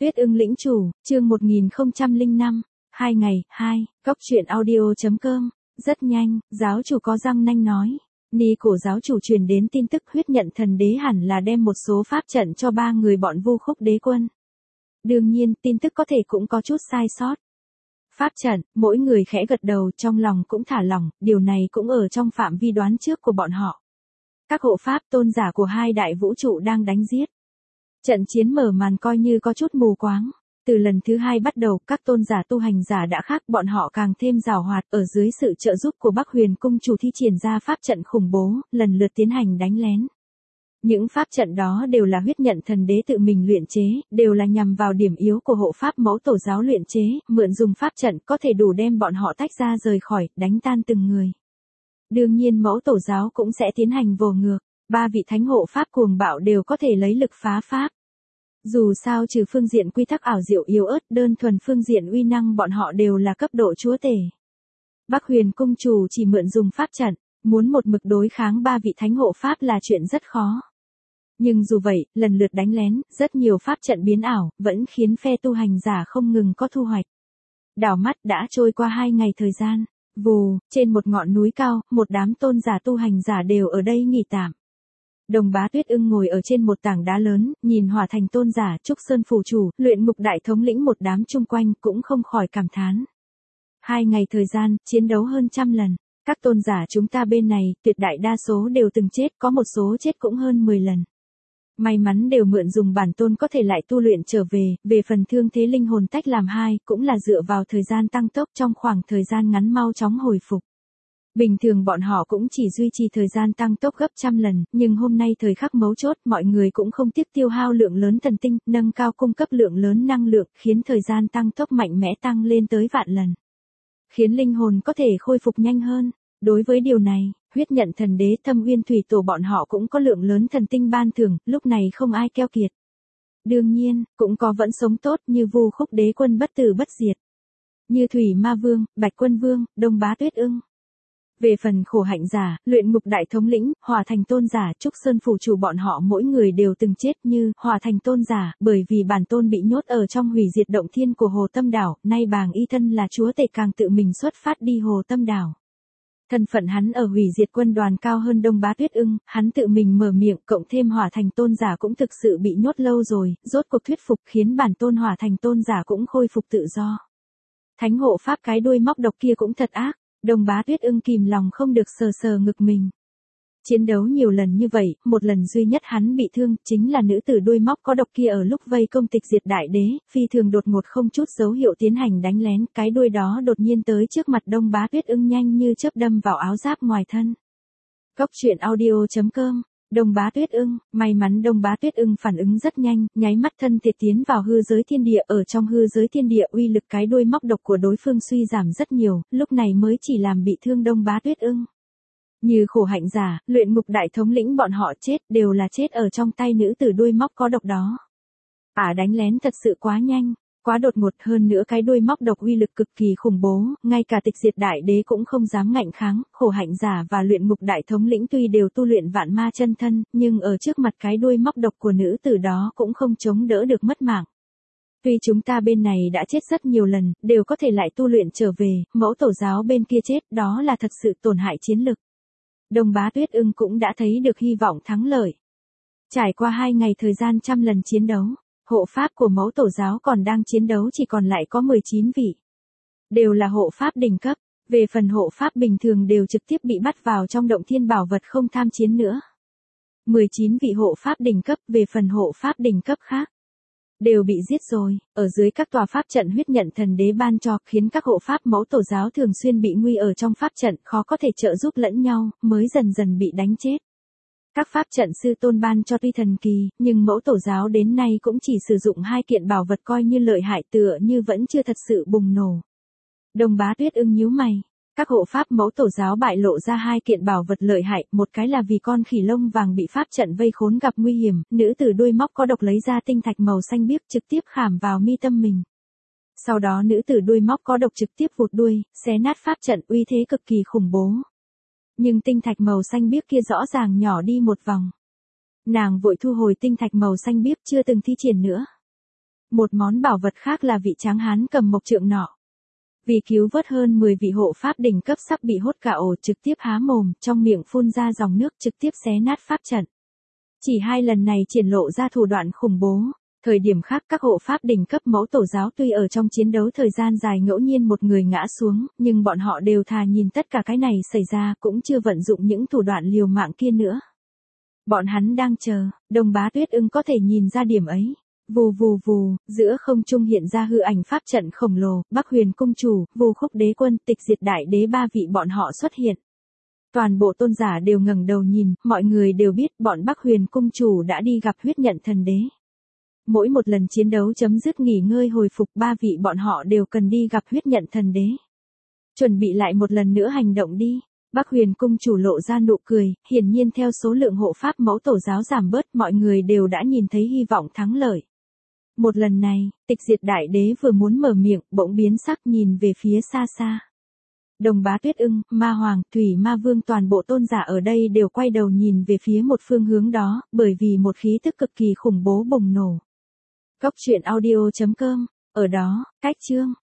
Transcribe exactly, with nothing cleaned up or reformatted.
Tuyết ưng lĩnh chủ, chương một nghìn không trăm lẻ năm, hai ngày, hai, góc truyện audio.com, rất nhanh, giáo chủ có răng nanh nói. Ni cổ giáo chủ truyền đến tin tức huyết nhận thần đế hẳn là đem một số pháp trận cho ba người bọn Vu Khúc đế quân. Đương nhiên, tin tức có thể cũng có chút sai sót. Pháp trận, mỗi người khẽ gật đầu trong lòng cũng thả lỏng, điều này cũng ở trong phạm vi đoán trước của bọn họ. Các hộ pháp tôn giả của hai đại vũ trụ đang đánh giết. Trận chiến mở màn coi như có chút mù quáng. Từ lần thứ hai bắt đầu, các tôn giả tu hành giả đã khác, bọn họ càng thêm giàu hoạt, ở dưới sự trợ giúp của Bắc Huyền cung chủ thi triển ra pháp trận khủng bố, lần lượt tiến hành đánh lén. Những pháp trận đó đều là huyết nhận thần đế tự mình luyện chế, đều là nhằm vào điểm yếu của hộ pháp mẫu tổ giáo luyện chế, mượn dùng pháp trận có thể đủ đem bọn họ tách ra rời khỏi, đánh tan từng người. Đương nhiên mẫu tổ giáo cũng sẽ tiến hành vồ ngược, ba vị thánh hộ pháp cuồng bạo đều có thể lấy lực phá pháp. Dù sao trừ phương diện quy tắc ảo diệu yếu ớt, đơn thuần phương diện uy năng bọn họ đều là cấp độ chúa tể. Bắc Huyền cung chủ chỉ mượn dùng pháp trận, muốn một mực đối kháng ba vị thánh hộ pháp là chuyện rất khó. Nhưng dù vậy, lần lượt đánh lén, rất nhiều pháp trận biến ảo, vẫn khiến phe tu hành giả không ngừng có thu hoạch. Đảo mắt đã trôi qua hai ngày thời gian, vù, trên một ngọn núi cao, một đám tôn giả tu hành giả đều ở đây nghỉ tạm. Đồng Bá Tuyết ưng ngồi ở trên một tảng đá lớn, nhìn Hỏa Thành tôn giả, Trúc Sơn phủ chủ, Luyện Ngục đại thống lĩnh một đám chung quanh cũng không khỏi cảm thán. Hai ngày thời gian, chiến đấu hơn trăm lần. Các tôn giả chúng ta bên này, tuyệt đại đa số đều từng chết, có một số chết cũng hơn mười lần. May mắn đều mượn dùng bản tôn có thể lại tu luyện trở về, về phần thương thế linh hồn tách làm hai, cũng là dựa vào thời gian tăng tốc trong khoảng thời gian ngắn mau chóng hồi phục. Bình thường bọn họ cũng chỉ duy trì thời gian tăng tốc gấp trăm lần, nhưng hôm nay thời khắc mấu chốt mọi người cũng không tiếc tiêu hao lượng lớn thần tinh, nâng cao cung cấp lượng lớn năng lượng, khiến thời gian tăng tốc mạnh mẽ tăng lên tới vạn lần. Khiến linh hồn có thể khôi phục nhanh hơn. Đối với điều này, huyết nhận thần đế Thâm Uyên thủy tổ bọn họ cũng có lượng lớn thần tinh ban thưởng, lúc này không ai keo kiệt. Đương nhiên, cũng có vẫn sống tốt như Vu Khúc đế quân bất tử bất diệt. Như Thủy Ma Vương, Bạch Quân Vương, Đông Bá Tuyết ưng. Về phần khổ hạnh giả, Luyện Ngục đại thống lĩnh, Hỏa Thành tôn giả, Trúc Sơn phủ chủ bọn họ mỗi người đều từng chết như Hỏa Thành tôn giả, bởi vì bản tôn bị nhốt ở trong hủy diệt động thiên của Hồ Tâm Đảo, nay bàng y thân là chúa tể càng tự mình xuất phát đi Hồ Tâm Đảo. Thân phận hắn ở hủy diệt quân đoàn cao hơn Đông Bá Tuyết ưng, hắn tự mình mở miệng, cộng thêm Hỏa Thành tôn giả cũng thực sự bị nhốt lâu rồi, rốt cuộc thuyết phục khiến bản tôn Hỏa Thành tôn giả cũng khôi phục tự do. Thánh hộ pháp cái đuôi móc độc kia cũng thật ác. Đông Bá Tuyết ưng kìm lòng không được sờ sờ ngực mình. Chiến đấu nhiều lần như vậy, một lần duy nhất hắn bị thương, chính là nữ tử đuôi móc có độc kia ở lúc vây công tịch diệt đại đế, phi thường đột ngột không chút dấu hiệu tiến hành đánh lén, cái đuôi đó đột nhiên tới trước mặt Đông Bá Tuyết ưng nhanh như chớp đâm vào áo giáp ngoài thân. Góc truyện audio.com, Đông Bá Tuyết ưng, may mắn Đông Bá Tuyết ưng phản ứng rất nhanh, nháy mắt thân thiệt tiến vào hư giới thiên địa, ở trong hư giới thiên địa uy lực cái đuôi móc độc của đối phương suy giảm rất nhiều, lúc này mới chỉ làm bị thương Đông Bá Tuyết ưng. Như khổ hạnh giả, Luyện Ngục đại thống lĩnh bọn họ chết, đều là chết ở trong tay nữ tử đuôi móc có độc đó. À đánh lén thật sự quá nhanh, quá đột ngột, hơn nữa cái đuôi móc độc uy lực cực kỳ khủng bố, ngay cả tịch diệt đại đế cũng không dám ngạnh kháng, khổ hạnh giả và Luyện Ngục đại thống lĩnh tuy đều tu luyện vạn ma chân thân, nhưng ở trước mặt cái đuôi móc độc của nữ tử đó cũng không chống đỡ được mất mạng. Tuy chúng ta bên này đã chết rất nhiều lần, đều có thể lại tu luyện trở về, mẫu tổ giáo bên kia chết, đó là thật sự tổn hại chiến lực. Đông Bá Tuyết ưng cũng đã thấy được hy vọng thắng lợi. Trải qua hai ngày thời gian trăm lần chiến đấu, hộ pháp của mẫu tổ giáo còn đang chiến đấu chỉ còn lại có mười chín vị. Đều là hộ pháp đỉnh cấp, về phần hộ pháp bình thường đều trực tiếp bị bắt vào trong động thiên bảo vật không tham chiến nữa. mười chín vị hộ pháp đỉnh cấp, về phần hộ pháp đỉnh cấp khác đều bị giết rồi, ở dưới các tòa pháp trận huyết nhận thần đế ban cho, khiến các hộ pháp mẫu tổ giáo thường xuyên bị nguy ở trong pháp trận, khó có thể trợ giúp lẫn nhau, mới dần dần bị đánh chết. Các pháp trận sư tôn ban cho tuy thần kỳ, nhưng mẫu tổ giáo đến nay cũng chỉ sử dụng hai kiện bảo vật coi như lợi hại, tựa như vẫn chưa thật sự bùng nổ. Đông Bá Tuyết ưng nhíu mày. Các hộ pháp mẫu tổ giáo bại lộ ra hai kiện bảo vật lợi hại, một cái là vì con khỉ lông vàng bị pháp trận vây khốn gặp nguy hiểm, nữ tử đuôi móc có độc lấy ra tinh thạch màu xanh biếc trực tiếp khảm vào mi tâm mình. Sau đó nữ tử đuôi móc có độc trực tiếp vụt đuôi, xé nát pháp trận, uy thế cực kỳ khủng bố. Nhưng tinh thạch màu xanh biếc kia rõ ràng nhỏ đi một vòng. Nàng vội thu hồi tinh thạch màu xanh biếc chưa từng thi triển nữa. Một món bảo vật khác là vị tráng hán cầm mộc trượng nọ. Vì cứu vớt hơn mười vị hộ pháp đỉnh cấp sắp bị hốt cả ổ, trực tiếp há mồm, trong miệng phun ra dòng nước, trực tiếp xé nát pháp trận. Chỉ hai lần này triển lộ ra thủ đoạn khủng bố. Thời điểm khác các hộ pháp đỉnh cấp mẫu tổ giáo tuy ở trong chiến đấu thời gian dài ngẫu nhiên một người ngã xuống, nhưng bọn họ đều thà nhìn tất cả cái này xảy ra, cũng chưa vận dụng những thủ đoạn liều mạng kia nữa. Bọn hắn đang chờ, Đồng Bá Tuyết Ưng có thể nhìn ra điểm ấy. Vù vù vù, giữa không trung hiện ra hư ảnh pháp trận khổng lồ, Bắc Huyền cung chủ, Vù Khúc đế quân, Tịch Diệt đại đế ba vị bọn họ xuất hiện. Toàn bộ tôn giả đều ngẩng đầu nhìn, mọi người đều biết bọn Bắc Huyền cung chủ đã đi gặp huyết nhận thần đế. Mỗi một lần chiến đấu chấm dứt nghỉ ngơi hồi phục, ba vị bọn họ đều cần đi gặp huyết nhận thần đế. Chuẩn bị lại một lần nữa hành động đi. Bắc Huyền cung chủ lộ ra nụ cười, hiển nhiên theo số lượng hộ pháp mẫu tổ giáo giảm bớt, mọi người đều đã nhìn thấy hy vọng thắng lợi. Một lần này, Tịch Diệt đại đế vừa muốn mở miệng, bỗng biến sắc nhìn về phía xa xa. Đồng Bá Tuyết Ưng, Ma Hoàng, Thủy Ma Vương, toàn bộ tôn giả ở đây đều quay đầu nhìn về phía một phương hướng đó, bởi vì một khí tức cực kỳ khủng bố bùng nổ. Góc truyện audio chấm com, ở đó, cách chương.